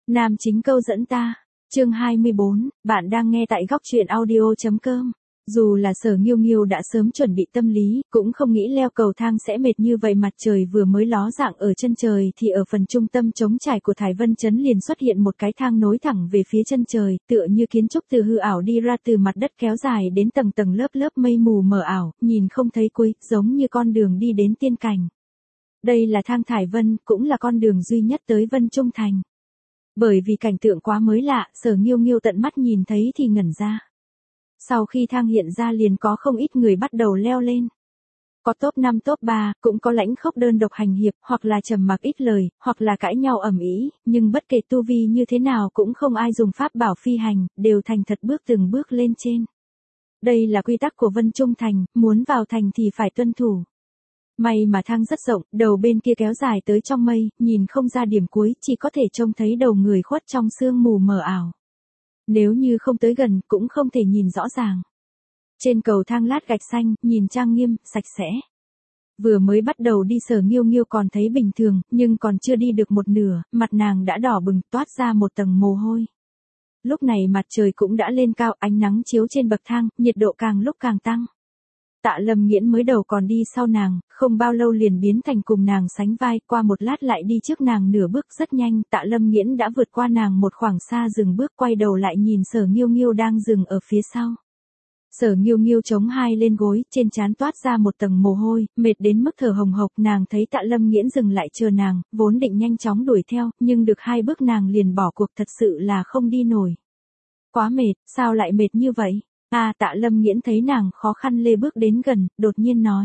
Nam chính câu dẫn ta. Chương 24, bạn đang nghe tại góc truyện audio.com. Dù là Sở Nghiêu Nghiêu đã sớm chuẩn bị tâm lý, cũng không nghĩ leo cầu thang sẽ mệt như vậy. Mặt trời vừa mới ló dạng ở chân trời thì ở phần trung tâm trống trải của Thải Vân Trấn liền xuất hiện một cái thang nối thẳng về phía chân trời, tựa như kiến trúc từ hư ảo đi ra từ mặt đất kéo dài đến tầng tầng lớp lớp mây mù mờ ảo, nhìn không thấy cuối, giống như con đường đi đến tiên cảnh. Đây là thang Thải Vân, cũng là con đường duy nhất tới Vân Trung Thành. Bởi vì cảnh tượng quá mới lạ, Sở Nghiêu Nghiêu tận mắt nhìn thấy thì ngẩn ra. Sau khi thang hiện ra liền có không ít người bắt đầu leo lên. Có top 5 top 3, cũng có lãnh khốc đơn độc hành hiệp, hoặc là trầm mặc ít lời, hoặc là cãi nhau ầm ĩ, nhưng bất kể tu vi như thế nào cũng không ai dùng pháp bảo phi hành, đều thành thật bước từng bước lên trên. Đây là quy tắc của Vân Trung Thành, muốn vào thành thì phải tuân thủ. May mà thang rất rộng, đầu bên kia kéo dài tới trong mây, nhìn không ra điểm cuối, chỉ có thể trông thấy đầu người khuất trong sương mù mờ ảo. Nếu như không tới gần, cũng không thể nhìn rõ ràng. Trên cầu thang lát gạch xanh, nhìn trang nghiêm, sạch sẽ. Vừa mới bắt đầu đi Sở Nghiêu Nghiêu còn thấy bình thường, nhưng còn chưa đi được một nửa, mặt nàng đã đỏ bừng, toát ra một tầng mồ hôi. Lúc này mặt trời cũng đã lên cao, ánh nắng chiếu trên bậc thang, nhiệt độ càng lúc càng tăng. Tạ Lâm Nghiễn mới đầu còn đi sau nàng, không bao lâu liền biến thành cùng nàng sánh vai, qua một lát lại đi trước nàng nửa bước. Rất nhanh, Tạ Lâm Nghiễn đã vượt qua nàng một khoảng xa, dừng bước quay đầu lại nhìn Sở Nghiêu Nghiêu đang dừng ở phía sau. Sở Nghiêu Nghiêu chống hai lên gối, trên trán toát ra một tầng mồ hôi, mệt đến mức thở hồng hộc. Nàng thấy Tạ Lâm Nghiễn dừng lại chờ nàng, vốn định nhanh chóng đuổi theo, nhưng được 2 bước nàng liền bỏ cuộc, thật sự là không đi nổi. Quá mệt, sao lại mệt như vậy? Tạ Lâm Nghiễn thấy nàng khó khăn lê bước đến gần, đột nhiên nói.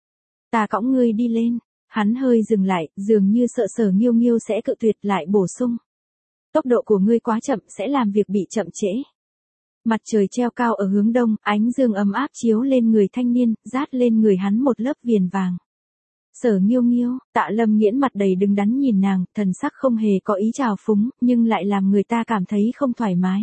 Ta cõng ngươi đi lên. Hắn hơi dừng lại, dường như sợ Sở Nghiêu Nghiêu sẽ cự tuyệt, lại bổ sung. Tốc độ của ngươi quá chậm, sẽ làm việc bị chậm trễ. Mặt trời treo cao ở hướng đông, ánh dương ấm áp chiếu lên người thanh niên, rát lên người hắn một lớp viền vàng. Sở Nghiêu Nghiêu, Tạ Lâm Nghiễn mặt đầy đứng đắn nhìn nàng, thần sắc không hề có ý trào phúng, nhưng lại làm người ta cảm thấy không thoải mái.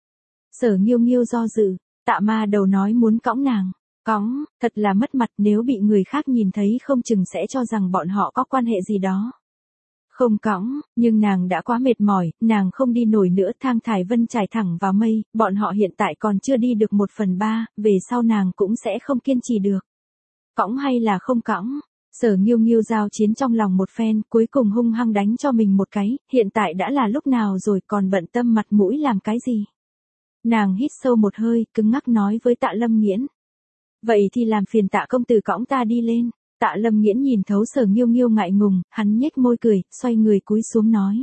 Sở Nghiêu Nghiêu do dự. Tạ Ma Đầu nói muốn cõng nàng. Cõng, thật là mất mặt, nếu bị người khác nhìn thấy không chừng sẽ cho rằng bọn họ có quan hệ gì đó. Không cõng, nhưng nàng đã quá mệt mỏi, nàng không đi nổi nữa. Thang Thải Vân trải thẳng vào mây, bọn họ hiện tại còn chưa đi được 1/3, về sau nàng cũng sẽ không kiên trì được. Cõng hay là không cõng? Sở Nghiêu Nghiêu giao chiến trong lòng một phen, cuối cùng hung hăng đánh cho mình một cái, hiện tại đã là lúc nào rồi, còn bận tâm mặt mũi làm cái gì? Nàng hít sâu một hơi, cứng ngắc nói với Tạ Lâm Nghiễn. Vậy thì làm phiền Tạ công tử cõng ta đi lên. Tạ Lâm Nghiễn nhìn thấu Sở Nghiêu Nghiêu ngại ngùng, hắn nhếch môi cười, xoay người cúi xuống nói.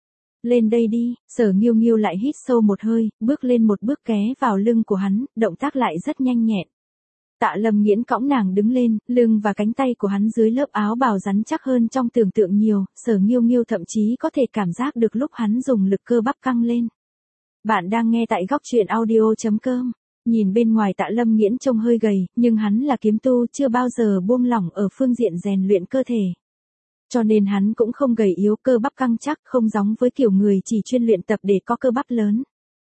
Lên đây đi. Sở Nghiêu Nghiêu lại hít sâu một hơi, bước lên một bước ghé vào lưng của hắn, động tác lại rất nhanh nhẹn. Tạ Lâm Nghiễn cõng nàng đứng lên, lưng và cánh tay của hắn dưới lớp áo bào rắn chắc hơn trong tưởng tượng nhiều, Sở Nghiêu Nghiêu thậm chí có thể cảm giác được lúc hắn dùng lực cơ bắp căng lên. Bạn đang nghe tại góc truyện audio.com. Nhìn bên ngoài Tạ Lâm Nghiễn trông hơi gầy, nhưng hắn là kiếm tu, chưa bao giờ buông lỏng ở phương diện rèn luyện cơ thể. Cho nên hắn cũng không gầy yếu, cơ bắp căng chắc, không giống với kiểu người chỉ chuyên luyện tập để có cơ bắp lớn.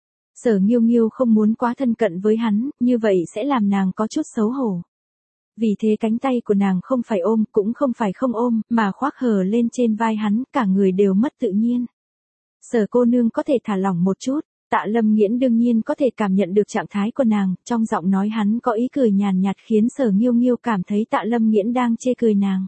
Sở Nghiêu Nghiêu không muốn quá thân cận với hắn, như vậy sẽ làm nàng có chút xấu hổ. Vì thế cánh tay của nàng không phải ôm, cũng không phải không ôm, mà khoác hờ lên trên vai hắn, cả người đều mất tự nhiên. Sở cô nương có thể thả lỏng một chút. Tạ Lâm Nghiễn đương nhiên có thể cảm nhận được trạng thái của nàng, trong giọng nói hắn có ý cười nhàn nhạt khiến Sở Nghiêu Nghiêu cảm thấy Tạ Lâm Nghiễn đang chê cười nàng.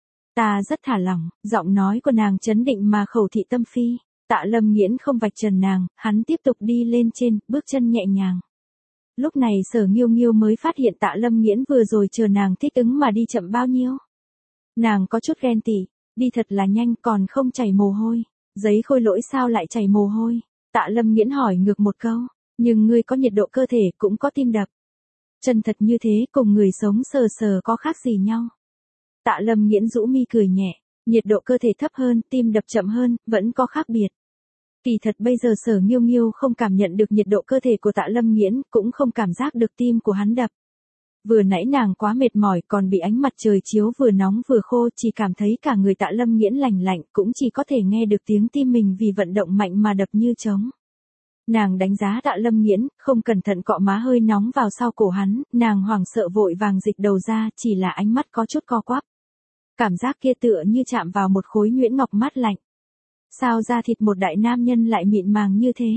Ta rất thả lỏng, giọng nói của nàng trấn định mà khẩu thị tâm phi. Tạ Lâm Nghiễn không vạch trần nàng, hắn tiếp tục đi lên trên, bước chân nhẹ nhàng. Lúc này Sở Nghiêu Nghiêu mới phát hiện Tạ Lâm Nghiễn vừa rồi chờ nàng thích ứng mà đi chậm bao nhiêu. Nàng có chút ghen tị, đi thật là nhanh, còn không chảy mồ hôi. Giấy khôi lỗi sao lại chảy mồ hôi? Tạ Lâm Nghiễn hỏi ngược một câu, nhưng ngươi có nhiệt độ cơ thể, cũng có tim đập. Chân thật như thế, cùng người sống sờ sờ có khác gì nhau? Tạ Lâm Nghiễn rũ mi cười nhẹ, nhiệt độ cơ thể thấp hơn, tim đập chậm hơn, vẫn có khác biệt. Kỳ thật bây giờ Sở Nghiêu Nghiêu không cảm nhận được nhiệt độ cơ thể của Tạ Lâm Nghiễn, cũng không cảm giác được tim của hắn đập. Vừa nãy nàng quá mệt mỏi, còn bị ánh mặt trời chiếu vừa nóng vừa khô, chỉ cảm thấy cả người Tạ Lâm Nghiễn lành lạnh, cũng chỉ có thể nghe được tiếng tim mình vì vận động mạnh mà đập như trống. Nàng đánh giá Tạ Lâm Nghiễn, không cẩn thận cọ má hơi nóng vào sau cổ hắn, nàng hoảng sợ vội vàng dịch đầu ra, chỉ là ánh mắt có chút co quắp. Cảm giác kia tựa như chạm vào một khối nhuyễn ngọc mát lạnh. Sao da thịt một đại nam nhân lại mịn màng như thế?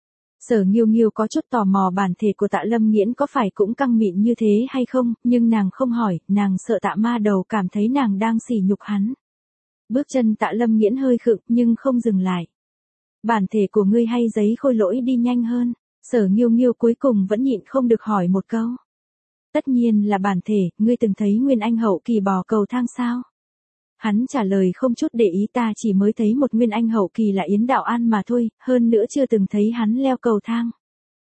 Sở Nghiêu Nghiêu có chút tò mò bản thể của Tạ Lâm Nghiễn có phải cũng căng mịn như thế hay không, nhưng nàng không hỏi, nàng sợ Tạ Ma Đầu cảm thấy nàng đang sỉ nhục hắn. Bước chân Tạ Lâm Nghiễn hơi khựng nhưng không dừng lại. Bản thể của ngươi hay giấy khôi lỗi đi nhanh hơn, Sở Nghiêu Nghiêu cuối cùng vẫn nhịn không được hỏi một câu. Tất nhiên là bản thể, ngươi từng thấy Nguyên Anh hậu kỳ bò cầu thang sao? Hắn trả lời không chút để ý, ta chỉ mới thấy một Nguyên Anh hậu kỳ là Yến Đạo An mà thôi, hơn nữa chưa từng thấy hắn leo cầu thang.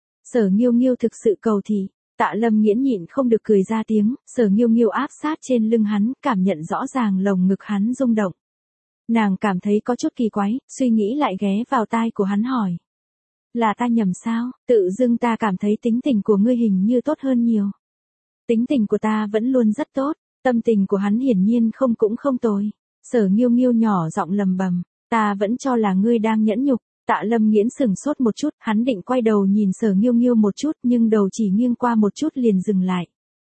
Sở Nghiêu Nghiêu thực sự cầu thì, Tạ Lâm Nghiễn nhịn không được cười ra tiếng, Sở Nghiêu Nghiêu áp sát trên lưng hắn, cảm nhận rõ ràng lồng ngực hắn rung động. Nàng cảm thấy có chút kỳ quái, suy nghĩ lại ghé vào tai của hắn hỏi. Là ta nhầm sao, tự dưng ta cảm thấy tính tình của ngươi hình như tốt hơn nhiều. Tính tình của ta vẫn luôn rất tốt, tâm tình của hắn hiển nhiên cũng không tồi. Sở Nghiêu Nghiêu nhỏ giọng lầm bầm, ta vẫn cho là ngươi đang nhẫn nhục. Tạ Lâm Nghiễn sửng sốt một chút, hắn định quay đầu nhìn Sở Nghiêu Nghiêu một chút nhưng đầu chỉ nghiêng qua một chút liền dừng lại.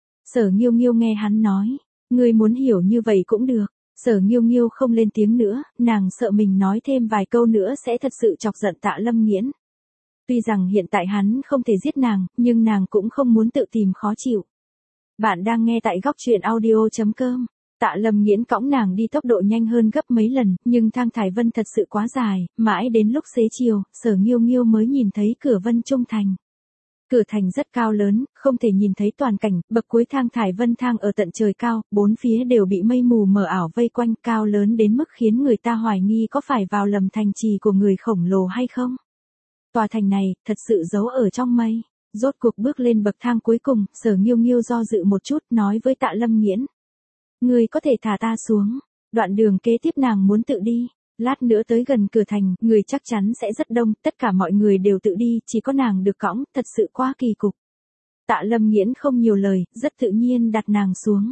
Sở Nghiêu Nghiêu nghe hắn nói, ngươi muốn hiểu như vậy cũng được. Sở Nghiêu Nghiêu không lên tiếng nữa, nàng sợ mình nói thêm vài câu nữa sẽ thật sự chọc giận Tạ Lâm Nghiễn. Tuy rằng hiện tại hắn không thể giết nàng, nhưng nàng cũng không muốn tự tìm khó chịu. Bạn đang nghe tại góc truyện audio.com. Tạ Lâm Nghiễn cõng nàng đi tốc độ nhanh hơn gấp mấy lần, nhưng thang Thải Vân thật sự quá dài, mãi đến lúc xế chiều, Sở Nghiêu Nghiêu mới nhìn thấy cửa Vân Trung Thành. Cửa thành rất cao lớn, không thể nhìn thấy toàn cảnh, bậc cuối thang Thải Vân thang ở tận trời cao, bốn phía đều bị mây mù mờ ảo vây quanh, cao lớn đến mức khiến người ta hoài nghi có phải vào lầm thành trì của người khổng lồ hay không. Tòa thành này, thật sự giấu ở trong mây. Rốt cuộc bước lên bậc thang cuối cùng, Sở Nghiêu Nghiêu do dự một chút, nói với Tạ Lâm Nghiễn. Ngươi có thể thả ta xuống. Đoạn đường kế tiếp nàng muốn tự đi. Lát nữa tới gần cửa thành, người chắc chắn sẽ rất đông, tất cả mọi người đều tự đi, chỉ có nàng được cõng, thật sự quá kỳ cục. Tạ Lâm Nghiễn không nhiều lời, rất tự nhiên đặt nàng xuống.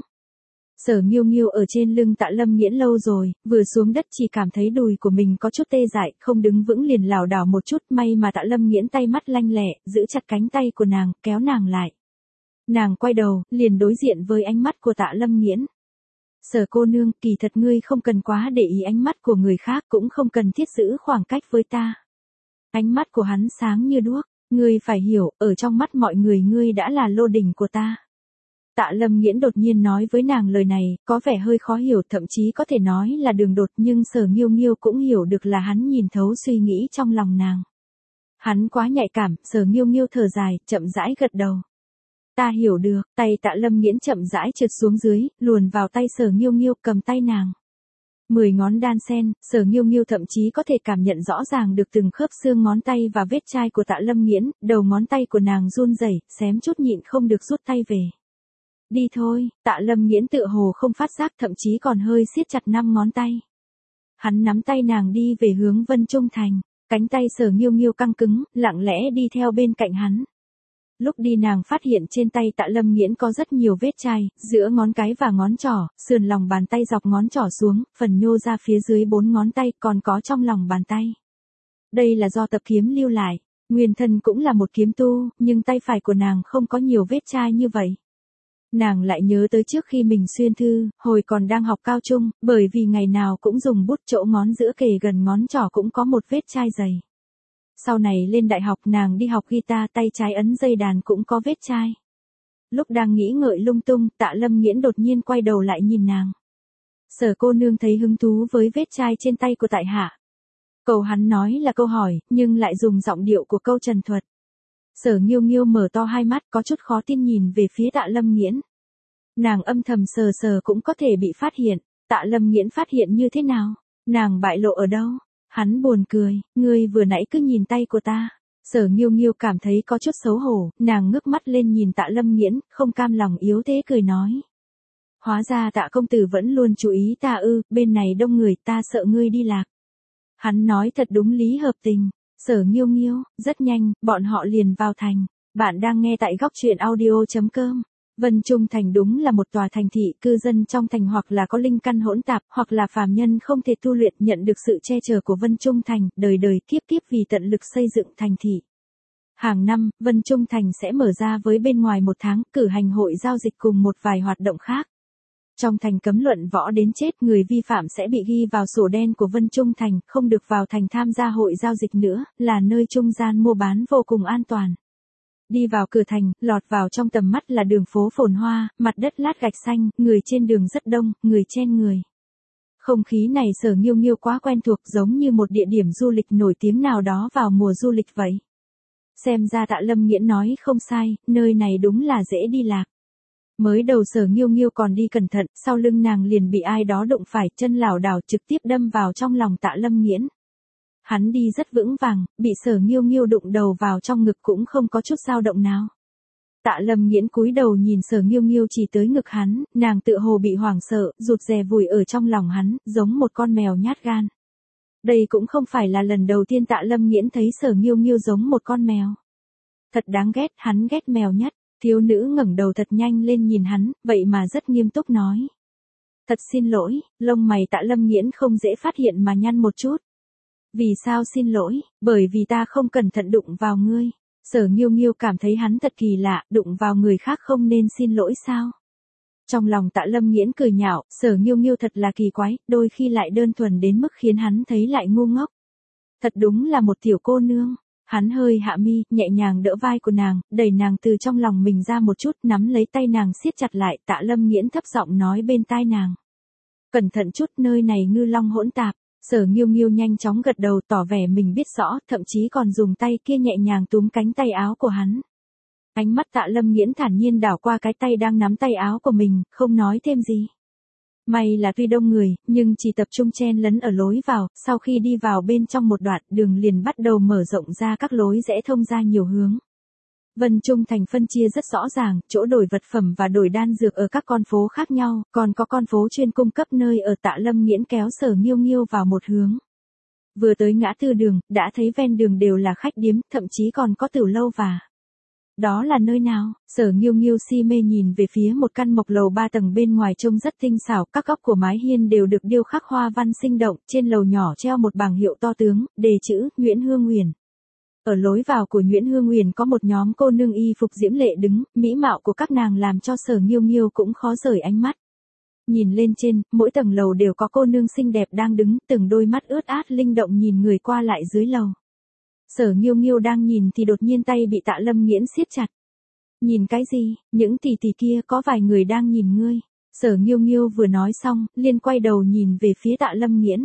Sở Nghiêu Nghiêu ở trên lưng Tạ Lâm Nghiễn lâu rồi, vừa xuống đất chỉ cảm thấy đùi của mình có chút tê dại, không đứng vững liền lảo đảo một chút, may mà Tạ Lâm Nghiễn tay mắt lanh lẹ, giữ chặt cánh tay của nàng, kéo nàng lại. Nàng quay đầu, liền đối diện với ánh mắt của Tạ Lâm Nghiễn. Sở cô nương, kỳ thật ngươi không cần quá để ý ánh mắt của người khác, cũng không cần thiết giữ khoảng cách với ta. Ánh mắt của hắn sáng như đuốc, ngươi phải hiểu, ở trong mắt mọi người ngươi đã là lô đỉnh của ta. Tạ Lâm Nghiễn đột nhiên nói với nàng lời này, có vẻ hơi khó hiểu, thậm chí có thể nói là đường đột, nhưng Sở Nghiêu Nghiêu cũng hiểu được là hắn nhìn thấu suy nghĩ trong lòng nàng. Hắn quá nhạy cảm, Sở Nghiêu Nghiêu thở dài, chậm rãi gật đầu. Ta hiểu được, tay Tạ Lâm Nghiễn chậm rãi trượt xuống dưới, luồn vào tay Sở Nghiêu Nghiêu, cầm tay nàng. 10 ngón đan sen, Sở Nghiêu Nghiêu thậm chí có thể cảm nhận rõ ràng được từng khớp xương ngón tay và vết chai của Tạ Lâm Nghiễn, đầu ngón tay của nàng run rẩy, xém chút nhịn không được rút tay về. Đi thôi, Tạ Lâm Nghiễn tựa hồ không phát giác, thậm chí còn hơi siết chặt 5 ngón tay. Hắn nắm tay nàng đi về hướng Vân Trung Thành, cánh tay Sở Nghiêu Nghiêu căng cứng, lặng lẽ đi theo bên cạnh hắn. Lúc đi nàng phát hiện trên tay Tạ Lâm Nghiễn có rất nhiều vết chai, giữa ngón cái và ngón trỏ, sườn lòng bàn tay dọc ngón trỏ xuống, phần nhô ra phía dưới 4 ngón tay, còn có trong lòng bàn tay. Đây là do tập kiếm lưu lại, nguyên thân cũng là một kiếm tu, nhưng tay phải của nàng không có nhiều vết chai như vậy. Nàng lại nhớ tới trước khi mình xuyên thư, hồi còn đang học cao trung, bởi vì ngày nào cũng dùng bút, chỗ ngón giữa kề gần ngón trỏ cũng có một vết chai dày. Sau này lên đại học nàng đi học guitar, tay trái ấn dây đàn cũng có vết chai. Lúc đang nghĩ ngợi lung tung, Tạ Lâm Nghiễn đột nhiên quay đầu lại nhìn nàng. Sở cô nương thấy hứng thú với vết chai trên tay của tại hạ. Câu hắn nói là câu hỏi, nhưng lại dùng giọng điệu của câu trần thuật. Sở Nghiêu Nghiêu mở to hai mắt, có chút khó tin nhìn về phía Tạ Lâm Nghiễn. Nàng âm thầm sờ sờ cũng có thể bị phát hiện. Tạ Lâm Nghiễn phát hiện như thế nào? Nàng bại lộ ở đâu? Hắn buồn cười, ngươi vừa nãy cứ nhìn tay của ta. Sở Nghiêu Nghiêu cảm thấy có chút xấu hổ, nàng ngước mắt lên nhìn Tạ Lâm Nghiễn, không cam lòng yếu thế cười nói. Hóa ra Tạ công tử vẫn luôn chú ý ta ư, bên này đông người, ta sợ ngươi đi lạc. Hắn nói thật đúng lý hợp tình. Sở Nghiêu Nghiêu, rất nhanh, bọn họ liền vào thành. Bạn đang nghe tại góc truyện audio.com. Vân Trung Thành đúng là một tòa thành thị, cư dân trong thành hoặc là có linh căn hỗn tạp, hoặc là phàm nhân không thể tu luyện, nhận được sự che chở của Vân Trung Thành, đời đời kiếp kiếp vì tận lực xây dựng thành thị. Hàng năm, Vân Trung Thành sẽ mở ra với bên ngoài 1 tháng, cử hành hội giao dịch cùng một vài hoạt động khác. Trong thành cấm luận võ đến chết, người vi phạm sẽ bị ghi vào sổ đen của Vân Trung Thành, không được vào thành tham gia hội giao dịch nữa, là nơi trung gian mua bán vô cùng an toàn. Đi vào cửa thành, lọt vào trong tầm mắt là đường phố phồn hoa, mặt đất lát gạch xanh, người trên đường rất đông, người chen người. Không khí này Sở Nghiêu Nghiêu quá quen thuộc, giống như một địa điểm du lịch nổi tiếng nào đó vào mùa du lịch vậy. Xem ra Tạ Lâm Nghiễn nói không sai, nơi này đúng là dễ đi lạc. Mới đầu Sở Nghiêu Nghiêu còn đi cẩn thận, sau lưng nàng liền bị ai đó đụng phải, chân lảo đảo trực tiếp đâm vào trong lòng Tạ Lâm Nghiễn. Hắn đi rất vững vàng, bị Sở Nghiêu Nghiêu đụng đầu vào trong ngực cũng không có chút dao động nào. Tạ Lâm Nghiễn cúi đầu nhìn Sở Nghiêu Nghiêu chỉ tới ngực hắn, nàng tựa hồ bị hoảng sợ, rụt rè vùi ở trong lòng hắn, giống một con mèo nhát gan. Đây cũng không phải là lần đầu tiên Tạ Lâm Nghiễn thấy Sở Nghiêu Nghiêu giống một con mèo. Thật đáng ghét, hắn ghét mèo nhất. Thiếu nữ ngẩng đầu thật nhanh lên nhìn hắn, vậy mà rất nghiêm túc nói. Thật xin lỗi, lông mày Tạ Lâm Nghiễn không dễ phát hiện mà nhăn một chút. Vì sao xin lỗi? Bởi vì ta không cẩn thận đụng vào ngươi. Sở Nghiêu Nghiêu cảm thấy hắn thật kỳ lạ, đụng vào người khác không nên xin lỗi sao? Trong lòng Tạ Lâm Nghiễn cười nhạo, Sở Nghiêu Nghiêu thật là kỳ quái, đôi khi lại đơn thuần đến mức khiến hắn thấy lại ngu ngốc. Thật đúng là một tiểu cô nương. Hắn hơi hạ mi, nhẹ nhàng đỡ vai của nàng, đẩy nàng từ trong lòng mình ra một chút, nắm lấy tay nàng siết chặt lại, Tạ Lâm Nghiễn thấp giọng nói bên tai nàng. Cẩn thận chút, nơi này ngư long hỗn tạp. Sở Nghiêu Nghiêu nhanh chóng gật đầu tỏ vẻ mình biết rõ, thậm chí còn dùng tay kia nhẹ nhàng túm cánh tay áo của hắn. Ánh mắt Tạ Lâm Nghiễn thản nhiên đảo qua cái tay đang nắm tay áo của mình, không nói thêm gì. May là tuy đông người, nhưng chỉ tập trung chen lấn ở lối vào, sau khi đi vào bên trong một đoạn, đường liền bắt đầu mở rộng ra các lối rẽ thông ra nhiều hướng. Vân Trung Thành phân chia rất rõ ràng, chỗ đổi vật phẩm và đổi đan dược ở các con phố khác nhau, còn có con phố chuyên cung cấp nơi ở. Tạ Lâm Nghiễn kéo Sở Nghiêu Nghiêu vào một hướng. Vừa tới ngã tư đường, đã thấy ven đường đều là khách điếm, thậm chí còn có tiểu lâu và... Đó là nơi nào? Sở Nghiêu Nghiêu si mê nhìn về phía một căn mộc lầu 3 tầng bên ngoài trông rất tinh xảo, các góc của mái hiên đều được điêu khắc hoa văn sinh động, trên lầu nhỏ treo một bảng hiệu to tướng, đề chữ Nguyễn Hương Huyền. Ở lối vào của Nguyễn Hương Huyền có một nhóm cô nương y phục diễm lệ đứng, mỹ mạo của các nàng làm cho Sở Nghiêu Nghiêu cũng khó rời ánh mắt. Nhìn lên trên, mỗi tầng lầu đều có cô nương xinh đẹp đang đứng, từng đôi mắt ướt át linh động nhìn người qua lại dưới lầu. Sở Nghiêu Nghiêu đang nhìn thì đột nhiên tay bị Tạ Lâm Nghiễn siết chặt. Nhìn cái gì? Những tỷ tỷ kia có vài người đang nhìn ngươi. Sở Nghiêu Nghiêu vừa nói xong, liền quay đầu nhìn về phía Tạ Lâm Nghiễn.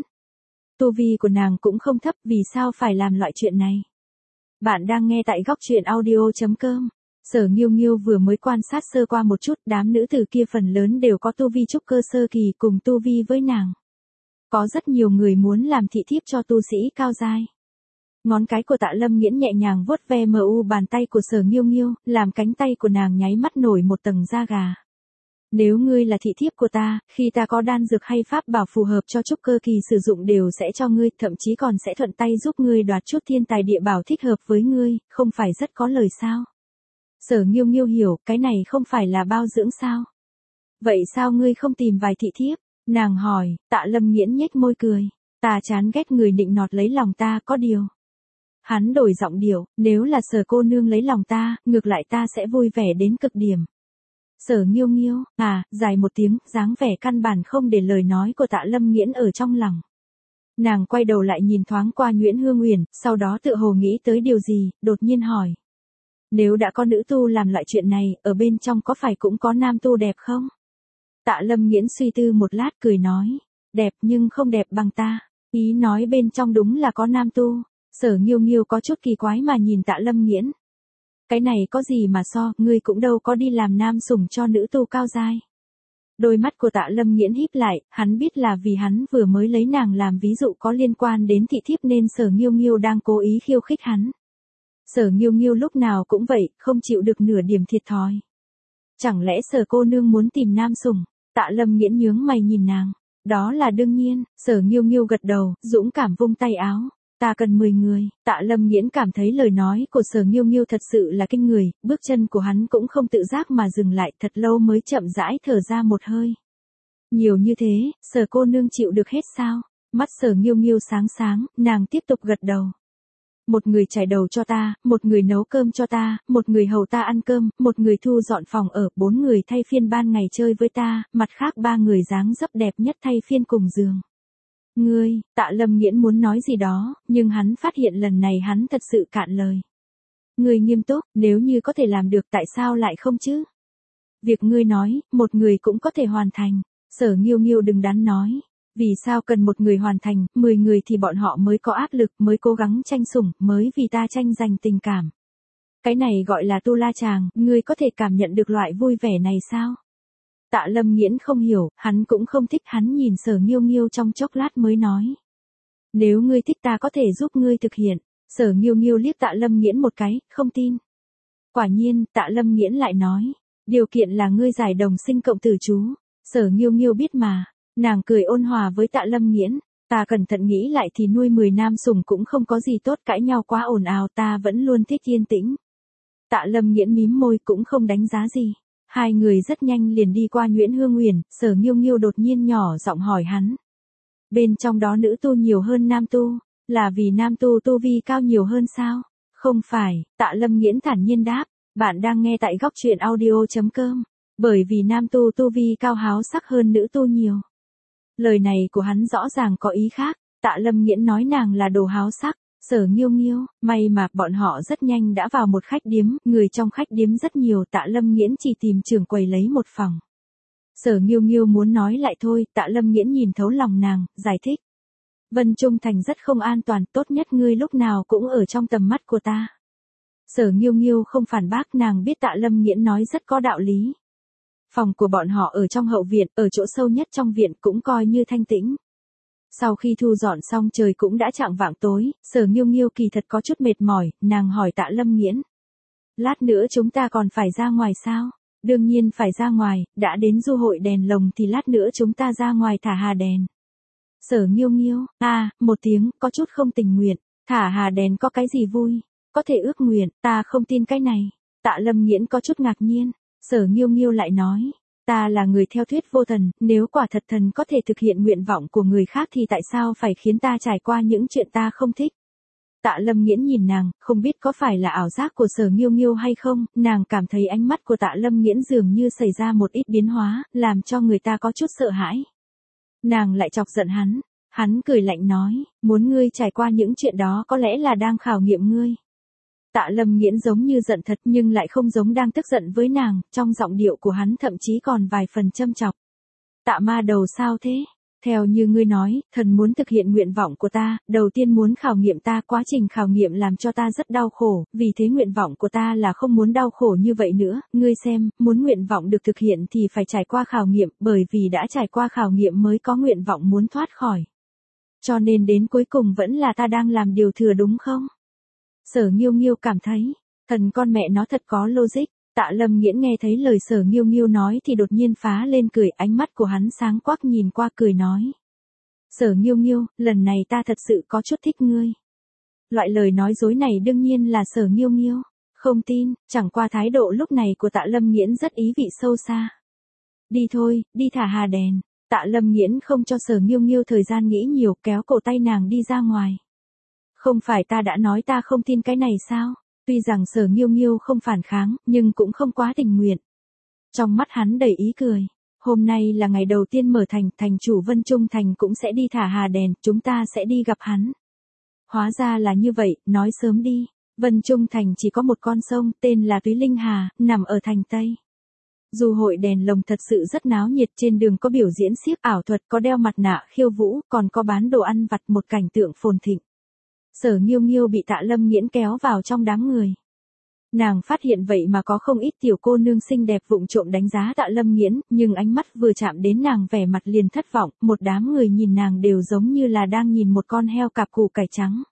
Tu vi của nàng cũng không thấp, vì sao phải làm loại chuyện này? Bạn đang nghe tại góc truyện audio.com. Sở Nghiêu Nghiêu vừa mới quan sát sơ qua một chút, đám nữ tử kia phần lớn đều có tu vi trúc cơ sơ kỳ cùng tu vi với nàng. Có rất nhiều người muốn làm thị thiếp cho tu sĩ cao giai. Ngón cái của Tạ Lâm Nghiễn nhẹ nhàng vuốt ve bàn tay của Sở Nghiêu Nghiêu, làm cánh tay của nàng nháy mắt nổi một tầng da gà. Nếu ngươi là thị thiếp của ta, khi ta có đan dược hay pháp bảo phù hợp cho trúc cơ kỳ sử dụng đều sẽ cho ngươi, thậm chí còn sẽ thuận tay giúp ngươi đoạt chút thiên tài địa bảo thích hợp với ngươi, không phải rất có lời sao? Sở Nghiêu Nghiêu hiểu, cái này không phải là bao dưỡng sao? Vậy sao ngươi không tìm vài thị thiếp? Nàng hỏi. Tạ Lâm Nghiễn nhếch môi cười. Ta chán ghét người nịnh nọt lấy lòng ta, có điều. Hắn đổi giọng điệu, nếu là Sở cô nương lấy lòng ta, ngược lại ta sẽ vui vẻ đến cực điểm. Sở Nghiêu Nghiêu, dài một tiếng, dáng vẻ căn bản không để lời nói của Tạ Lâm Nghiễn ở trong lòng. Nàng quay đầu lại nhìn thoáng qua Nguyễn Hương Huyền, sau đó tự hồ nghĩ tới điều gì, đột nhiên hỏi. Nếu đã có nữ tu làm loại chuyện này, ở bên trong có phải cũng có nam tu đẹp không? Tạ Lâm Nghiễn suy tư một lát cười nói. Đẹp nhưng không đẹp bằng ta. Ý nói bên trong đúng là có nam tu. Sở Nghiêu Nghiêu có chút kỳ quái mà nhìn Tạ Lâm Nghiễn. Cái này có gì mà so, ngươi cũng đâu có đi làm nam sủng cho nữ tu cao giai. Đôi mắt của Tạ Lâm Nghiễn híp lại, hắn biết là vì hắn vừa mới lấy nàng làm ví dụ có liên quan đến thị thiếp nên Sở Nghiêu Nghiêu đang cố ý khiêu khích hắn. Sở Nghiêu Nghiêu lúc nào cũng vậy, không chịu được nửa điểm thiệt thòi. Chẳng lẽ Sở cô nương muốn tìm nam sủng? Tạ Lâm Nghiễn nhướng mày nhìn nàng. Đó là đương nhiên. Sở Nghiêu Nghiêu gật đầu, dũng cảm vung tay áo. Ta cần 10 người. Tạ Lâm Nghiễn cảm thấy lời nói của Sở Nghiêu Nghiêu thật sự là kinh người, bước chân của hắn cũng không tự giác mà dừng lại, thật lâu mới chậm rãi thở ra một hơi. Nhiều như thế, Sở cô nương chịu được hết sao? Mắt Sở Nghiêu Nghiêu sáng sáng, nàng tiếp tục gật đầu. một người chải đầu cho ta, một người nấu cơm cho ta, một người hầu ta ăn cơm, một người thu dọn phòng ở, 4 người thay phiên ban ngày chơi với ta, mặt khác 3 người dáng dấp đẹp nhất thay phiên cùng giường. Ngươi, Tạ Lâm Nghiễn muốn nói gì đó, nhưng hắn phát hiện lần này hắn thật sự cạn lời. Ngươi nghiêm túc, nếu như có thể làm được tại sao lại không chứ? Việc ngươi nói, một người cũng có thể hoàn thành. Sở Nghiêu Nghiêu đừng đắn nói. Vì sao cần một người hoàn thành, 10 người thì bọn họ mới có áp lực, mới cố gắng tranh sủng, mới vì ta tranh giành tình cảm. Cái này gọi là tu la chàng, ngươi có thể cảm nhận được loại vui vẻ này sao? Tạ Lâm Nghiễn không hiểu, hắn cũng không thích, hắn nhìn Sở Nghiêu Nghiêu trong chốc lát mới nói. Nếu ngươi thích ta có thể giúp ngươi thực hiện. Sở Nghiêu Nghiêu liếc Tạ Lâm Nghiễn một cái, không tin. Quả nhiên, Tạ Lâm Nghiễn lại nói. Điều kiện là ngươi giải đồng sinh cộng tử chú. Sở Nghiêu Nghiêu biết mà. Nàng cười ôn hòa với Tạ Lâm Nghiễn. Ta cẩn thận nghĩ lại thì nuôi 10 nam sủng cũng không có gì tốt, cãi nhau quá ồn ào, ta vẫn luôn thích yên tĩnh. Tạ Lâm Nghiễn mím môi cũng không đánh giá gì. Hai người rất nhanh liền đi qua Nguyễn Hương Huyền, Sở Nghiêu Nghiêu đột nhiên nhỏ giọng hỏi hắn. Bên trong đó nữ tu nhiều hơn nam tu, là vì nam tu tu vi cao nhiều hơn sao? Không phải, Tạ Lâm Nghiễn thản nhiên đáp, bạn đang nghe tại góc truyện audio.com, bởi vì nam tu tu vi cao háo sắc hơn nữ tu nhiều. Lời này của hắn rõ ràng có ý khác, Tạ Lâm Nghiễn nói nàng là đồ háo sắc. Sở Nghiêu Nghiêu, may mà bọn họ rất nhanh đã vào một khách điếm, người trong khách điếm rất nhiều, Tạ Lâm Nghiễn chỉ tìm trưởng quầy lấy một phòng. Sở Nghiêu Nghiêu muốn nói lại thôi, Tạ Lâm Nghiễn nhìn thấu lòng nàng, giải thích. Vân Trung Thành rất không an toàn, tốt nhất ngươi lúc nào cũng ở trong tầm mắt của ta. Sở Nghiêu Nghiêu không phản bác, nàng biết Tạ Lâm Nghiễn nói rất có đạo lý. Phòng của bọn họ ở trong hậu viện, ở chỗ sâu nhất trong viện cũng coi như thanh tĩnh. Sau khi thu dọn xong trời cũng đã chạng vạng tối, Sở Nghiêu Nghiêu kỳ thật có chút mệt mỏi, nàng hỏi Tạ Lâm Nghiễn. Lát nữa chúng ta còn phải ra ngoài sao? Đương nhiên phải ra ngoài, đã đến du hội đèn lồng thì lát nữa chúng ta ra ngoài thả hà đèn. Sở Nghiêu Nghiêu, một tiếng, có chút không tình nguyện, thả hà đèn có cái gì vui? Có thể ước nguyện, ta không tin cái này. Tạ Lâm Nghiễn có chút ngạc nhiên, Sở Nghiêu Nghiêu lại nói. Ta là người theo thuyết vô thần, nếu quả thật thần có thể thực hiện nguyện vọng của người khác thì tại sao phải khiến ta trải qua những chuyện ta không thích? Tạ Lâm Nghiễn nhìn nàng, không biết có phải là ảo giác của Sở Nghiêu Nghiêu hay không, nàng cảm thấy ánh mắt của Tạ Lâm Nghiễn dường như xảy ra một ít biến hóa, làm cho người ta có chút sợ hãi. Nàng lại chọc giận hắn cười lạnh nói, muốn ngươi trải qua những chuyện đó có lẽ là đang khảo nghiệm ngươi. Tạ Lâm Nghiễn giống như giận thật nhưng lại không giống đang tức giận với nàng, trong giọng điệu của hắn thậm chí còn vài phần châm chọc. Tạ ma đầu sao thế? Theo như ngươi nói, thần muốn thực hiện nguyện vọng của ta, đầu tiên muốn khảo nghiệm ta, quá trình khảo nghiệm làm cho ta rất đau khổ, vì thế nguyện vọng của ta là không muốn đau khổ như vậy nữa, ngươi xem, muốn nguyện vọng được thực hiện thì phải trải qua khảo nghiệm, bởi vì đã trải qua khảo nghiệm mới có nguyện vọng muốn thoát khỏi. Cho nên đến cuối cùng vẫn là ta đang làm điều thừa đúng không? Sở Nghiêu Nghiêu cảm thấy, thần con mẹ nó thật có logic. Tạ Lâm Nghiễn nghe thấy lời Sở Nghiêu Nghiêu nói thì đột nhiên phá lên cười, ánh mắt của hắn sáng quắc nhìn qua cười nói. Sở Nghiêu Nghiêu, lần này ta thật sự có chút thích ngươi. Loại lời nói dối này đương nhiên là Sở Nghiêu Nghiêu không tin, chẳng qua thái độ lúc này của Tạ Lâm Nghiễn rất ý vị sâu xa. Đi thôi, đi thả hà đèn. Tạ Lâm Nghiễn không cho Sở Nghiêu Nghiêu thời gian nghĩ nhiều, kéo cổ tay nàng đi ra ngoài. Không phải ta đã nói ta không tin cái này sao? Tuy rằng Sở Nghiêu Nghiêu không phản kháng, nhưng cũng không quá tình nguyện. Trong mắt hắn đầy ý cười. Hôm nay là ngày đầu tiên mở thành, thành chủ Vân Trung Thành cũng sẽ đi thả hà đèn, chúng ta sẽ đi gặp hắn. Hóa ra là như vậy, nói sớm đi. Vân Trung Thành chỉ có một con sông, tên là Túy Linh Hà, nằm ở thành Tây. Du hội đèn lồng thật sự rất náo nhiệt, trên đường có biểu diễn xiếc ảo thuật, có đeo mặt nạ khiêu vũ, còn có bán đồ ăn vặt, một cảnh tượng phồn thịnh. Sở Nghiêu Nghiêu bị Tạ Lâm Nghiễn kéo vào trong đám người. Nàng phát hiện vậy mà có không ít tiểu cô nương xinh đẹp vụng trộm đánh giá Tạ Lâm Nghiễn, nhưng ánh mắt vừa chạm đến nàng vẻ mặt liền thất vọng, một đám người nhìn nàng đều giống như là đang nhìn một con heo cạp củ cải trắng.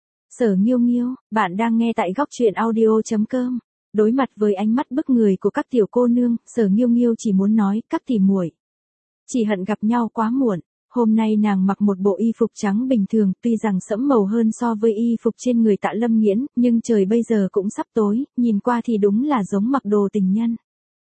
Sở Nghiêu Nghiêu, bạn đang nghe tại góc truyện audio.com. Đối mặt với ánh mắt bức người của các tiểu cô nương, Sở Nghiêu Nghiêu chỉ muốn nói, các tỷ muội, chỉ hận gặp nhau quá muộn. Hôm nay nàng mặc một bộ y phục trắng bình thường, tuy rằng sẫm màu hơn so với y phục trên người Tạ Lâm Nghiễn, nhưng trời bây giờ cũng sắp tối, nhìn qua thì đúng là giống mặc đồ tình nhân.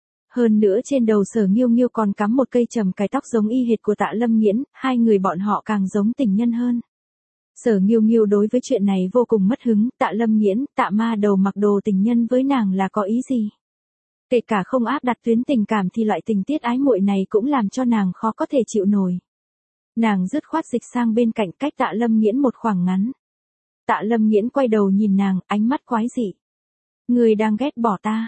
Hơn nữa trên đầu Sở Nghiêu Nghiêu còn cắm một cây trầm cài tóc giống y hệt của Tạ Lâm Nghiễn, hai người bọn họ càng giống tình nhân hơn. Sở Nghiêu Nghiêu đối với chuyện này vô cùng mất hứng, Tạ Lâm Nghiễn, Tạ Ma Đầu mặc đồ tình nhân với nàng là có ý gì? Kể cả không áp đặt tuyến tình cảm thì loại tình tiết ái muội này cũng làm cho nàng khó có thể chịu nổi. Nàng dứt khoát dịch sang bên cạnh cách Tạ Lâm Nghiễn một khoảng ngắn. Tạ Lâm Nghiễn quay đầu nhìn nàng, ánh mắt quái dị. Ngươi đang ghét bỏ ta?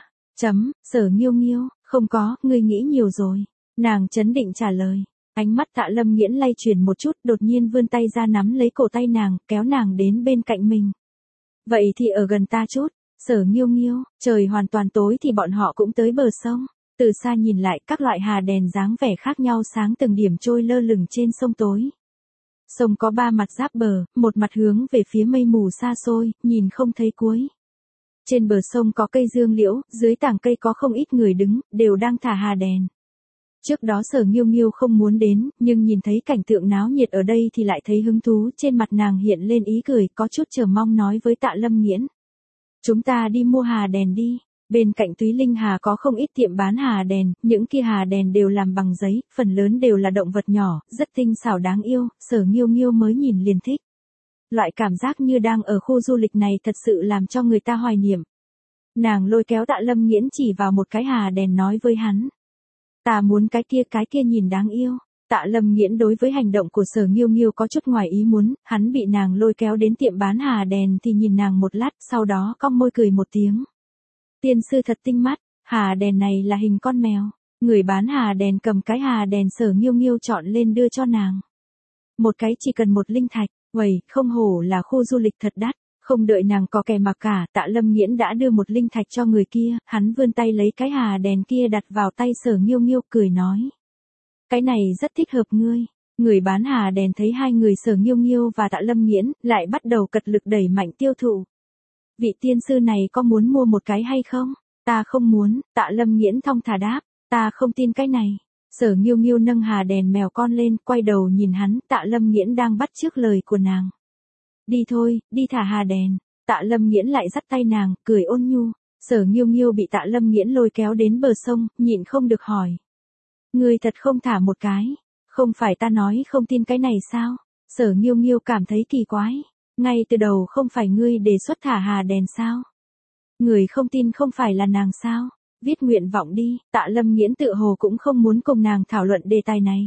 Sở Nghiêu Nghiêu, không có, ngươi nghĩ nhiều rồi. Nàng trấn định trả lời. Ánh mắt Tạ Lâm Nghiễn lay chuyển một chút, đột nhiên vươn tay ra nắm lấy cổ tay nàng, kéo nàng đến bên cạnh mình. Vậy thì ở gần ta chút. Sở Nghiêu Nghiêu, trời hoàn toàn tối thì bọn họ cũng tới bờ sông. Từ xa nhìn lại, các loại hà đèn dáng vẻ khác nhau sáng từng điểm trôi lơ lửng trên sông tối. Sông có 3 mặt giáp bờ, một mặt hướng về phía mây mù xa xôi, nhìn không thấy cuối. Trên bờ sông có cây dương liễu, dưới tảng cây có không ít người đứng, đều đang thả hà đèn. Trước đó Sở Nghiêu Nghiêu không muốn đến, nhưng nhìn thấy cảnh tượng náo nhiệt ở đây thì lại thấy hứng thú, trên mặt nàng hiện lên ý cười, có chút chờ mong nói với Tạ Lâm Nghiễn. Chúng ta đi mua hà đèn đi. Bên cạnh Túy Linh Hà có không ít tiệm bán hà đèn, những kia hà đèn đều làm bằng giấy, phần lớn đều là động vật nhỏ, rất tinh xảo đáng yêu, Sở Nghiêu Nghiêu mới nhìn liền thích. Loại cảm giác như đang ở khu du lịch này thật sự làm cho người ta hoài niệm. Nàng lôi kéo Tạ Lâm Nghiễn chỉ vào một cái hà đèn nói với hắn. Ta muốn cái kia nhìn đáng yêu. Tạ Lâm Nghiễn đối với hành động của Sở Nghiêu Nghiêu có chút ngoài ý muốn, hắn bị nàng lôi kéo đến tiệm bán hà đèn thì nhìn nàng một lát, sau đó cong môi cười một tiếng. Tiên sư thật tinh mắt, hà đèn này là hình con mèo. Người bán hà đèn cầm cái hà đèn Sở Nghiêu Nghiêu chọn lên đưa cho nàng. Một cái chỉ cần 1 linh thạch, uầy, không hổ là khu du lịch thật đắt. Không đợi nàng có kè mặc cả, Tạ Lâm Nghiễn đã đưa 1 linh thạch cho người kia, hắn vươn tay lấy cái hà đèn kia đặt vào tay Sở Nghiêu Nghiêu cười nói. Cái này rất thích hợp ngươi. Người bán hà đèn thấy hai người Sở Nghiêu Nghiêu và Tạ Lâm Nghiễn, lại bắt đầu cật lực đẩy mạnh tiêu thụ. Vị tiên sư này có muốn mua một cái hay không? Ta không muốn, Tạ Lâm Nghiễn thong thả đáp, ta không tin cái này. Sở Nghiêu Nghiêu nâng hà đèn mèo con lên, quay đầu nhìn hắn, Tạ Lâm Nghiễn đang bắt chước lời của nàng. Đi thôi, đi thả hà đèn. Tạ Lâm Nghiễn lại dắt tay nàng, cười ôn nhu. Sở Nghiêu Nghiêu bị Tạ Lâm Nghiễn lôi kéo đến bờ sông, nhịn không được hỏi. Ngươi thật không thả một cái? Không phải ta nói không tin cái này sao? Sở Nghiêu Nghiêu cảm thấy kỳ quái. Ngay từ đầu không phải ngươi đề xuất thả hà đèn sao? Người không tin không phải là nàng sao? Viết nguyện vọng đi. Tạ Lâm Nghiễn tự hồ cũng không muốn cùng nàng thảo luận đề tài này.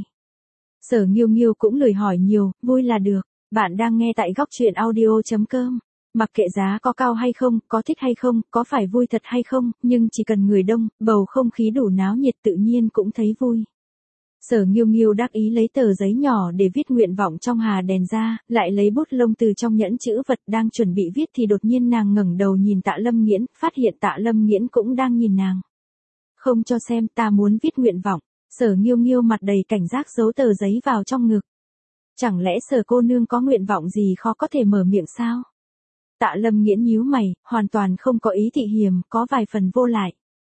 Sở Nghiêu Nghiêu cũng lười hỏi nhiều, vui là được. Bạn đang nghe tại góc truyện audio.com. Mặc kệ giá có cao hay không, có thích hay không, có phải vui thật hay không, nhưng chỉ cần người đông, bầu không khí đủ náo nhiệt tự nhiên cũng thấy vui. Sở Nghiêu Nghiêu đắc ý lấy tờ giấy nhỏ để viết nguyện vọng trong hà đèn ra, lại lấy bút lông từ trong nhẫn chữ vật đang chuẩn bị viết thì đột nhiên nàng ngẩng đầu nhìn Tạ Lâm Nghiễn, phát hiện Tạ Lâm Nghiễn cũng đang nhìn nàng. Không cho xem, ta muốn viết nguyện vọng. Sở Nghiêu Nghiêu mặt đầy cảnh giác giấu tờ giấy vào trong ngực. Chẳng lẽ Sở cô nương có nguyện vọng gì khó có thể mở miệng sao? Tạ Lâm Nghiễn nhíu mày, hoàn toàn không có ý thị hiềm, có vài phần vô lại.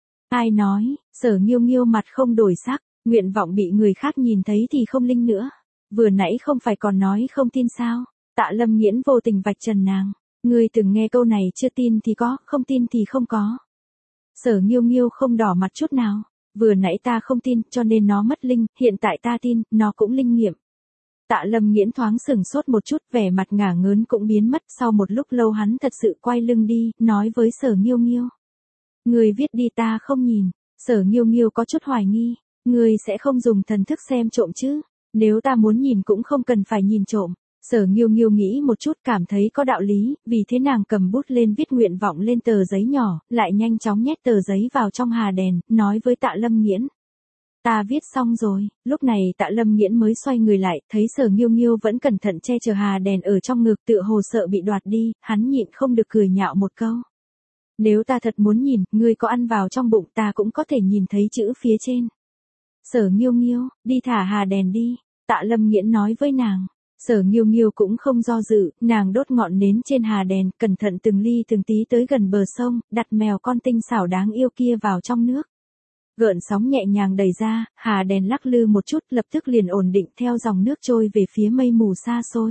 Ai nói? Sở Nghiêu Nghiêu mặt không đổi sắc, nguyện vọng bị người khác nhìn thấy thì không linh nữa. Vừa nãy không phải còn nói không tin sao? Tạ Lâm Nghiễn vô tình vạch trần nàng. Ngươi từng nghe câu này chưa tin thì có, không tin thì không có. Sở Nghiêu Nghiêu không đỏ mặt chút nào. Vừa nãy ta không tin cho nên nó mất linh, hiện tại ta tin, nó cũng linh nghiệm. Tạ Lâm Nghiễn thoáng sừng sốt một chút, vẻ mặt ngả ngớn cũng biến mất, sau một lúc lâu hắn thật sự quay lưng đi, nói với Sở Nghiêu Nghiêu. Người viết đi ta không nhìn. Sở Nghiêu Nghiêu có chút hoài nghi, người sẽ không dùng thần thức xem trộm chứ? Nếu ta muốn nhìn cũng không cần phải nhìn trộm. Sở Nghiêu Nghiêu nghĩ một chút cảm thấy có đạo lý, vì thế nàng cầm bút lên viết nguyện vọng lên tờ giấy nhỏ, lại nhanh chóng nhét tờ giấy vào trong hà đèn, nói với Tạ Lâm Nghiễn. Ta viết xong rồi. Lúc này Tạ Lâm Nghiễn mới xoay người lại, thấy Sở Nghiêu Nghiêu vẫn cẩn thận che chở hà đèn ở trong ngực, tựa hồ sợ bị đoạt đi, hắn nhịn không được cười nhạo một câu. Nếu ta thật muốn nhìn, ngươi có ăn vào trong bụng ta cũng có thể nhìn thấy chữ phía trên. Sở Nghiêu Nghiêu, đi thả hà đèn đi. Tạ Lâm Nghiễn nói với nàng. Sở Nghiêu Nghiêu cũng không do dự, nàng đốt ngọn nến trên hà đèn, cẩn thận từng ly từng tí tới gần bờ sông, đặt mèo con tinh xảo đáng yêu kia vào trong nước. Gợn sóng nhẹ nhàng đẩy ra, hà đèn lắc lư một chút, lập tức liền ổn định theo dòng nước trôi về phía mây mù xa xôi.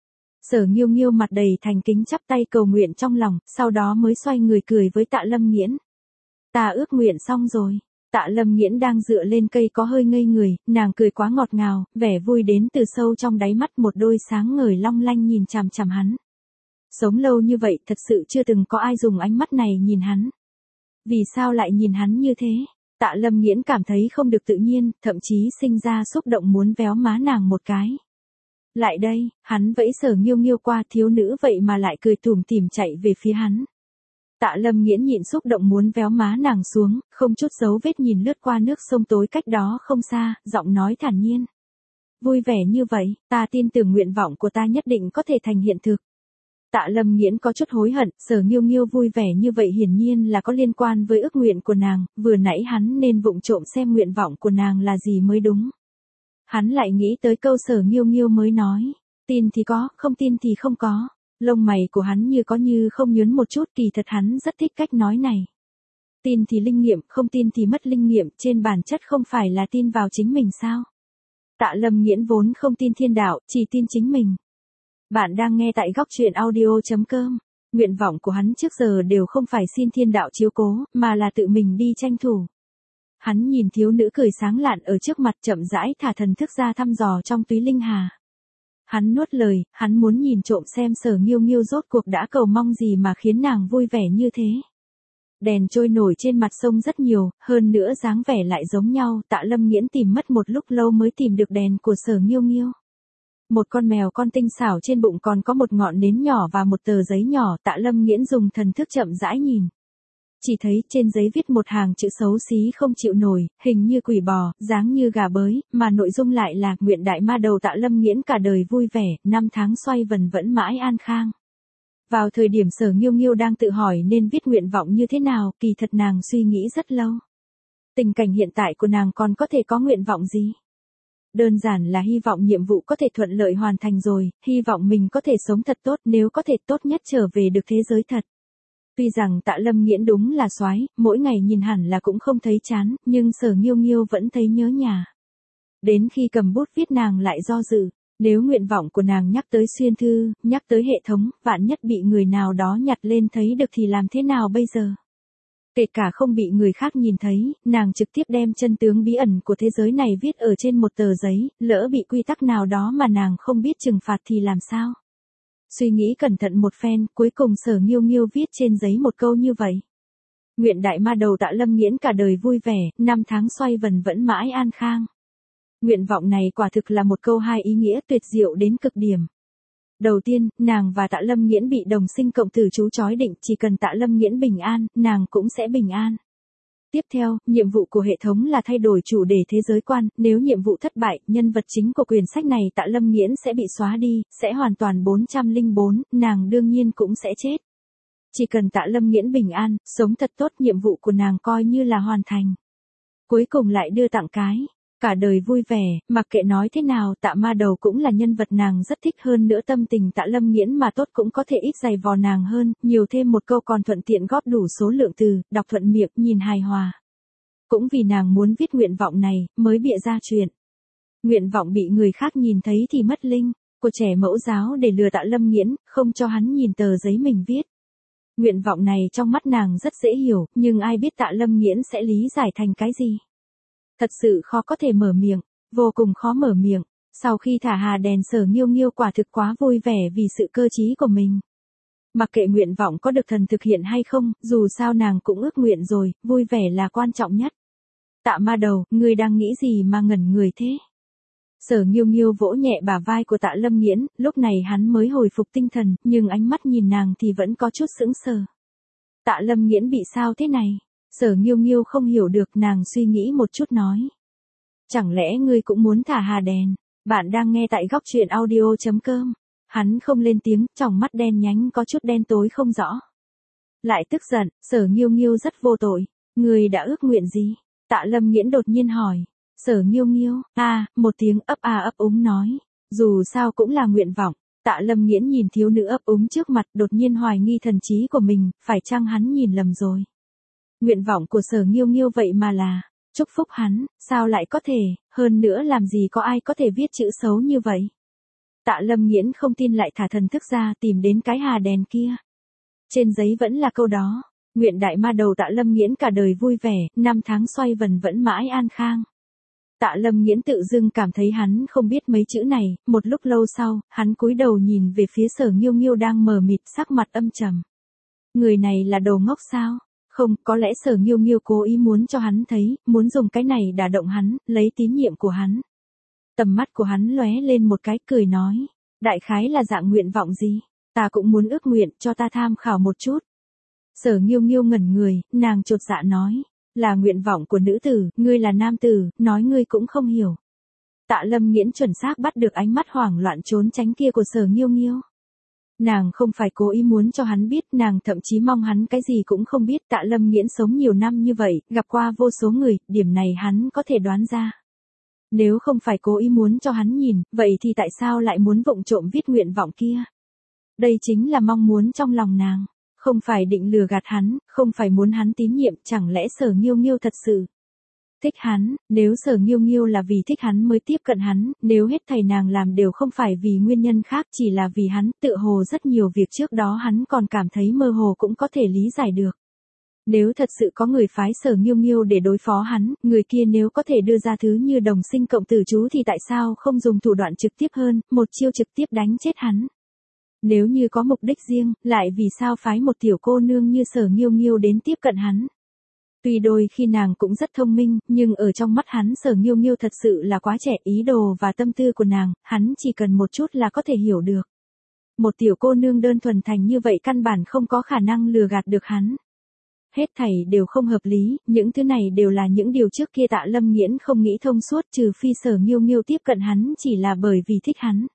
Sở Nghiêu Nghiêu mặt đầy thành kính chắp tay cầu nguyện trong lòng, sau đó mới xoay người cười với Tạ Lâm Nghiễn. Ta ước nguyện xong rồi. Tạ Lâm Nghiễn đang dựa lên cây có hơi ngây người, nàng cười quá ngọt ngào, vẻ vui đến từ sâu trong đáy mắt, một đôi sáng ngời long lanh nhìn chằm chằm hắn. Sống lâu như vậy thật sự chưa từng có ai dùng ánh mắt này nhìn hắn. Vì sao lại nhìn hắn như thế? Tạ Lâm Nghiễn cảm thấy không được tự nhiên, thậm chí sinh ra xúc động muốn véo má nàng một cái. Lại đây, hắn vẫy Sở Nghiêu Nghiêu qua, thiếu nữ vậy mà lại cười tủm tỉm chạy về phía hắn. Tạ Lâm Nghiễn nhịn xúc động muốn véo má nàng xuống, không chút dấu vết nhìn lướt qua nước sông tối cách đó không xa, giọng nói thản nhiên. Vui vẻ như vậy, ta tin tưởng nguyện vọng của ta nhất định có thể thành hiện thực. Tạ Lâm Nghiễn có chút hối hận, Sở Nghiêu Nghiêu vui vẻ như vậy hiển nhiên là có liên quan với ước nguyện của nàng, vừa nãy hắn nên vụng trộm xem nguyện vọng của nàng là gì mới đúng. Hắn lại nghĩ tới câu Sở Nghiêu Nghiêu mới nói, tin thì có, không tin thì không có. Lông mày của hắn như có như không nhướng một chút, kỳ thật hắn rất thích cách nói này. Tin thì linh nghiệm, không tin thì mất linh nghiệm, trên bản chất không phải là tin vào chính mình sao? Tạ Lâm Nghiễn vốn không tin thiên đạo, chỉ tin chính mình. Bạn đang nghe tại góc truyện audio.com. Nguyện vọng của hắn trước giờ đều không phải xin thiên đạo chiếu cố, mà là tự mình đi tranh thủ. Hắn nhìn thiếu nữ cười sáng lạn ở trước mặt, chậm rãi thả thần thức ra thăm dò trong túy linh hà. Hắn nuốt lời, hắn muốn nhìn trộm xem Sở Nghiêu Nghiêu rốt cuộc đã cầu mong gì mà khiến nàng vui vẻ như thế. Đèn trôi nổi trên mặt sông rất nhiều, hơn nữa dáng vẻ lại giống nhau, Tạ Lâm Nghiễn tìm mất một lúc lâu mới tìm được đèn của Sở Nghiêu Nghiêu. Một con mèo con tinh xảo trên bụng còn có một ngọn nến nhỏ và một tờ giấy nhỏ, Tạ Lâm Nghiễn dùng thần thức chậm rãi nhìn. Chỉ thấy trên giấy viết một hàng chữ xấu xí không chịu nổi, hình như quỷ bò, dáng như gà bới, mà nội dung lại là nguyện đại ma đầu Tạ Lâm Nghiễn cả đời vui vẻ, năm tháng xoay vần vẫn mãi an khang. Vào thời điểm Sở Nghiêu Nghiêu đang tự hỏi nên viết nguyện vọng như thế nào, kỳ thật nàng suy nghĩ rất lâu. Tình cảnh hiện tại của nàng còn có thể có nguyện vọng gì? Đơn giản là hy vọng nhiệm vụ có thể thuận lợi hoàn thành rồi, hy vọng mình có thể sống thật tốt, nếu có thể tốt nhất trở về được thế giới thật. Tuy rằng Tạ Lâm Nghiễn đúng là soái, mỗi ngày nhìn hẳn là cũng không thấy chán, nhưng Sở Nghiêu Nghiêu vẫn thấy nhớ nhà. Đến khi cầm bút viết nàng lại do dự, nếu nguyện vọng của nàng nhắc tới xuyên thư, nhắc tới hệ thống, vạn nhất bị người nào đó nhặt lên thấy được thì làm thế nào bây giờ? Kể cả không bị người khác nhìn thấy, nàng trực tiếp đem chân tướng bí ẩn của thế giới này viết ở trên một tờ giấy, lỡ bị quy tắc nào đó mà nàng không biết trừng phạt thì làm sao? Suy nghĩ cẩn thận một phen, cuối cùng Sở Nghiêu Nghiêu viết trên giấy một câu như vậy. Nguyện đại ma đầu Tạ Lâm Nghiễn cả đời vui vẻ, năm tháng xoay vần vẫn mãi an khang. Nguyện vọng này quả thực là một câu hai ý nghĩa tuyệt diệu đến cực điểm. Đầu tiên, nàng và Tạ Lâm Nghiễn bị đồng sinh cộng tử chú chói định, chỉ cần Tạ Lâm Nghiễn bình an, nàng cũng sẽ bình an. Tiếp theo, nhiệm vụ của hệ thống là thay đổi chủ đề thế giới quan, nếu nhiệm vụ thất bại, nhân vật chính của quyển sách này Tạ Lâm Nghiễn sẽ bị xóa đi, sẽ hoàn toàn 404, nàng đương nhiên cũng sẽ chết. Chỉ cần Tạ Lâm Nghiễn bình an, sống thật tốt, nhiệm vụ của nàng coi như là hoàn thành. Cuối cùng lại đưa tặng cái, cả đời vui vẻ, mặc kệ nói thế nào Tạ ma đầu cũng là nhân vật nàng rất thích, hơn nữa tâm tình Tạ Lâm Nghiễn mà tốt cũng có thể ít dày vò nàng hơn, nhiều thêm một câu còn thuận tiện góp đủ số lượng từ, đọc thuận miệng, nhìn hài hòa. Cũng vì nàng muốn viết nguyện vọng này, mới bịa ra chuyện. Nguyện vọng bị người khác nhìn thấy thì mất linh, của trẻ mẫu giáo để lừa Tạ Lâm Nghiễn, không cho hắn nhìn tờ giấy mình viết. Nguyện vọng này trong mắt nàng rất dễ hiểu, nhưng ai biết Tạ Lâm Nghiễn sẽ lý giải thành cái gì. Thật sự khó có thể mở miệng, vô cùng khó mở miệng. Sau khi thả hà đèn Sở Nghiêu Nghiêu quả thực quá vui vẻ vì sự cơ trí của mình. Mặc kệ nguyện vọng có được thần thực hiện hay không, dù sao nàng cũng ước nguyện rồi, vui vẻ là quan trọng nhất. Tạ ma đầu, ngươi đang nghĩ gì mà ngẩn người thế? Sở Nghiêu Nghiêu vỗ nhẹ bả vai của Tạ Lâm Nghiễn, lúc này hắn mới hồi phục tinh thần, nhưng ánh mắt nhìn nàng thì vẫn có chút sững sờ. Tạ Lâm Nghiễn bị sao thế này? Sở Nghiêu Nghiêu không hiểu được, nàng suy nghĩ một chút nói. Chẳng lẽ ngươi cũng muốn thả hà đèn? Bạn đang nghe tại góc truyện audio.com. Hắn không lên tiếng, tròng mắt đen nhánh có chút đen tối không rõ. Lại tức giận, Sở Nghiêu Nghiêu rất vô tội. Ngươi đã ước nguyện gì? Tạ Lâm Nghiễn đột nhiên hỏi. Sở Nghiêu Nghiêu, một tiếng ấp úng nói. Dù sao cũng là nguyện vọng. Tạ Lâm Nghiễn nhìn thiếu nữ ấp úng trước mặt, đột nhiên hoài nghi thần trí của mình, phải chăng hắn nhìn lầm rồi. Nguyện vọng của Sở Nghiêu Nghiêu vậy mà là chúc phúc hắn, sao lại có thể, hơn nữa làm gì có ai có thể viết chữ xấu như vậy. Tạ Lâm Nghiễn không tin lại thả thần thức ra tìm đến cái hà đèn kia. Trên giấy vẫn là câu đó, Nguyện đại ma đầu Tạ Lâm Nghiễn cả đời vui vẻ, năm tháng xoay vần vẫn mãi an khang. Tạ Lâm Nghiễn tự dưng cảm thấy hắn không biết mấy chữ này, một lúc lâu sau, hắn cúi đầu nhìn về phía Sở Nghiêu Nghiêu đang mờ mịt sắc mặt âm trầm. Người này là đồ ngốc sao? Không, có lẽ Sở Nghiêu Nghiêu cố ý muốn cho hắn thấy, muốn dùng cái này đả động hắn, lấy tín nhiệm của hắn. Tầm mắt của hắn lóe lên một cái cười nói, đại khái là dạng nguyện vọng gì? Ta cũng muốn ước nguyện, cho ta tham khảo một chút. Sở Nghiêu Nghiêu ngẩn người, nàng chột dạ nói, là nguyện vọng của nữ tử, ngươi là nam tử, nói ngươi cũng không hiểu. Tạ Lâm Nghiễn chuẩn xác bắt được ánh mắt hoảng loạn trốn tránh kia của Sở Nghiêu Nghiêu. Nàng không phải cố ý muốn cho hắn biết, nàng thậm chí mong hắn cái gì cũng không biết. Tạ Lâm Nghiễn sống nhiều năm như vậy, gặp qua vô số người, điểm này hắn có thể đoán ra. Nếu không phải cố ý muốn cho hắn nhìn, vậy thì tại sao lại muốn vụng trộm viết nguyện vọng kia? Đây chính là mong muốn trong lòng nàng. Không phải định lừa gạt hắn, không phải muốn hắn tín nhiệm, chẳng lẽ Sở Nghiêu Nghiêu thật sự thích hắn? Nếu Sở Nghiêu Nghiêu là vì thích hắn mới tiếp cận hắn, nếu hết thảy nàng làm đều không phải vì nguyên nhân khác, chỉ là vì hắn, tự hồ rất nhiều việc trước đó hắn còn cảm thấy mơ hồ cũng có thể lý giải được. Nếu thật sự có người phái Sở Nghiêu Nghiêu để đối phó hắn, người kia nếu có thể đưa ra thứ như đồng sinh cộng tử chú thì tại sao không dùng thủ đoạn trực tiếp hơn, một chiêu trực tiếp đánh chết hắn? Nếu như có mục đích riêng, lại vì sao phái một tiểu cô nương như Sở Nghiêu Nghiêu đến tiếp cận hắn? Tuy đôi khi nàng cũng rất thông minh, nhưng ở trong mắt hắn Sở Nghiêu Nghiêu thật sự là quá trẻ, ý đồ và tâm tư của nàng, hắn chỉ cần một chút là có thể hiểu được. Một tiểu cô nương đơn thuần thành như vậy căn bản không có khả năng lừa gạt được hắn. Hết thảy đều không hợp lý, những thứ này đều là những điều trước kia Tạ Lâm Nghiễn không nghĩ thông suốt, trừ phi Sở Nghiêu Nghiêu tiếp cận hắn chỉ là bởi vì thích hắn.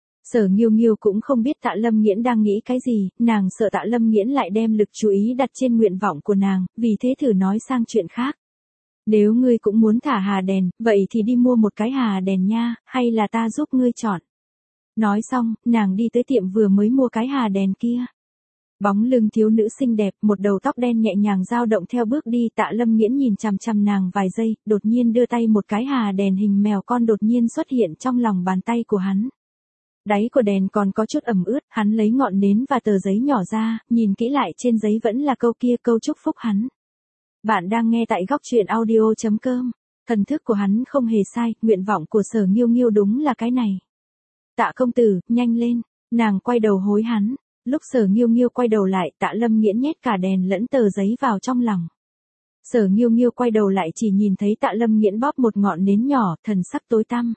Sở Nghiêu Nghiêu cũng không biết Tạ Lâm Nghiễn đang nghĩ cái gì, nàng sợ Tạ Lâm Nghiễn lại đem lực chú ý đặt trên nguyện vọng của nàng, vì thế thử nói sang chuyện khác. Nếu ngươi cũng muốn thả hà đèn, vậy thì đi mua một cái hà đèn nha, hay là ta giúp ngươi chọn. Nói xong, nàng đi tới tiệm vừa mới mua cái hà đèn kia. Bóng lưng thiếu nữ xinh đẹp, một đầu tóc đen nhẹ nhàng dao động theo bước đi. Tạ Lâm Nghiễn nhìn chằm chằm nàng vài giây, đột nhiên đưa tay một cái hà đèn hình mèo con đột nhiên xuất hiện trong lòng bàn tay của hắn. Đáy của đèn còn có chút ẩm ướt, hắn lấy ngọn nến và tờ giấy nhỏ ra, nhìn kỹ lại trên giấy vẫn là câu kia, câu chúc phúc hắn. Bạn đang nghe tại góc truyện audio.com. Thần thức của hắn không hề sai, nguyện vọng của Sở Nghiêu Nghiêu đúng là cái này. Tạ công tử, nhanh lên, nàng quay đầu hối hắn. Lúc Sở Nghiêu Nghiêu quay đầu lại, Tạ Lâm Nghiễn nhét cả đèn lẫn tờ giấy vào trong lòng. Sở Nghiêu Nghiêu quay đầu lại chỉ nhìn thấy Tạ Lâm Nghiễn bóp một ngọn nến nhỏ, thần sắc tối tăm.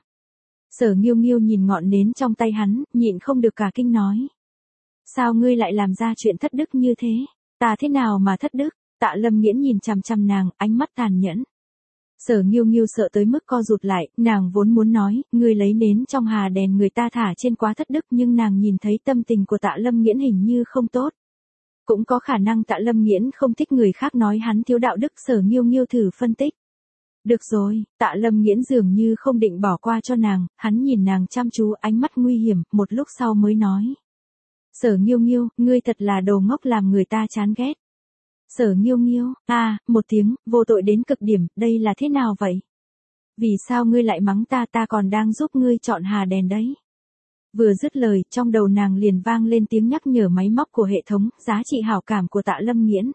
Sở Nghiêu Nghiêu nhìn ngọn nến trong tay hắn, nhịn không được cả kinh nói. Sao ngươi lại làm ra chuyện thất đức như thế? Ta thế nào mà thất đức? Tạ Lâm Nghiễn nhìn chằm chằm nàng, ánh mắt tàn nhẫn. Sở Nghiêu Nghiêu sợ tới mức co rụt lại, nàng vốn muốn nói, ngươi lấy nến trong hà đèn người ta thả trên quá thất đức, nhưng nàng nhìn thấy tâm tình của Tạ Lâm Nghiễn hình như không tốt. Cũng có khả năng Tạ Lâm Nghiễn không thích người khác nói hắn thiếu đạo đức. Sở Nghiêu Nghiêu thử phân tích. Được rồi, Tạ Lâm Nghiễn dường như không định bỏ qua cho nàng, hắn nhìn nàng chăm chú, ánh mắt nguy hiểm, một lúc sau mới nói. Sở Nghiêu Nghiêu, ngươi thật là đồ ngốc làm người ta chán ghét. Sở Nghiêu Nghiêu, một tiếng, vô tội đến cực điểm, đây là thế nào vậy? Vì sao ngươi lại mắng ta, ta còn đang giúp ngươi chọn hà đèn đấy? Vừa dứt lời, trong đầu nàng liền vang lên tiếng nhắc nhở máy móc của hệ thống, giá trị hảo cảm của Tạ Lâm Nghiễn.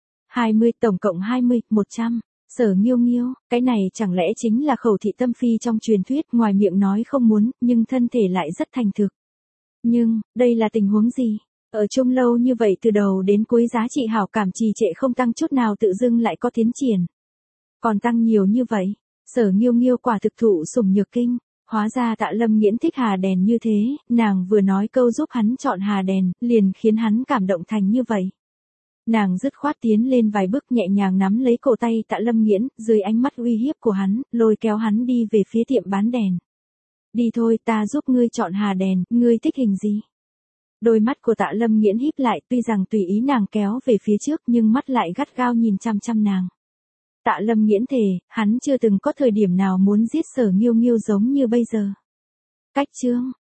20, tổng cộng 20, 100. Sở Nghiêu Nghiêu, cái này chẳng lẽ chính là khẩu thị tâm phi trong truyền thuyết, ngoài miệng nói không muốn, nhưng thân thể lại rất thành thực. Nhưng, đây là tình huống gì? Ở chung lâu như vậy từ đầu đến cuối giá trị hảo cảm trì trệ không tăng chút nào, tự dưng lại có tiến triển. Còn tăng nhiều như vậy, Sở Nghiêu Nghiêu quả thực thụ sủng nhược kinh. Hóa ra Tạ Lâm Nghiễn thích hà đèn như thế, nàng vừa nói câu giúp hắn chọn hà đèn, liền khiến hắn cảm động thành như vậy. Nàng dứt khoát tiến lên vài bước nhẹ nhàng nắm lấy cổ tay Tạ Lâm Nghiễn, dưới ánh mắt uy hiếp của hắn, lôi kéo hắn đi về phía tiệm bán đèn. Đi thôi, ta giúp ngươi chọn hà đèn, ngươi thích hình gì? Đôi mắt của Tạ Lâm Nghiễn híp lại, tuy rằng tùy ý nàng kéo về phía trước nhưng mắt lại gắt gao nhìn chăm chăm nàng. Tạ Lâm Nghiễn thề, hắn chưa từng có thời điểm nào muốn giết Sở Nghiêu Nghiêu giống như bây giờ. Cách chương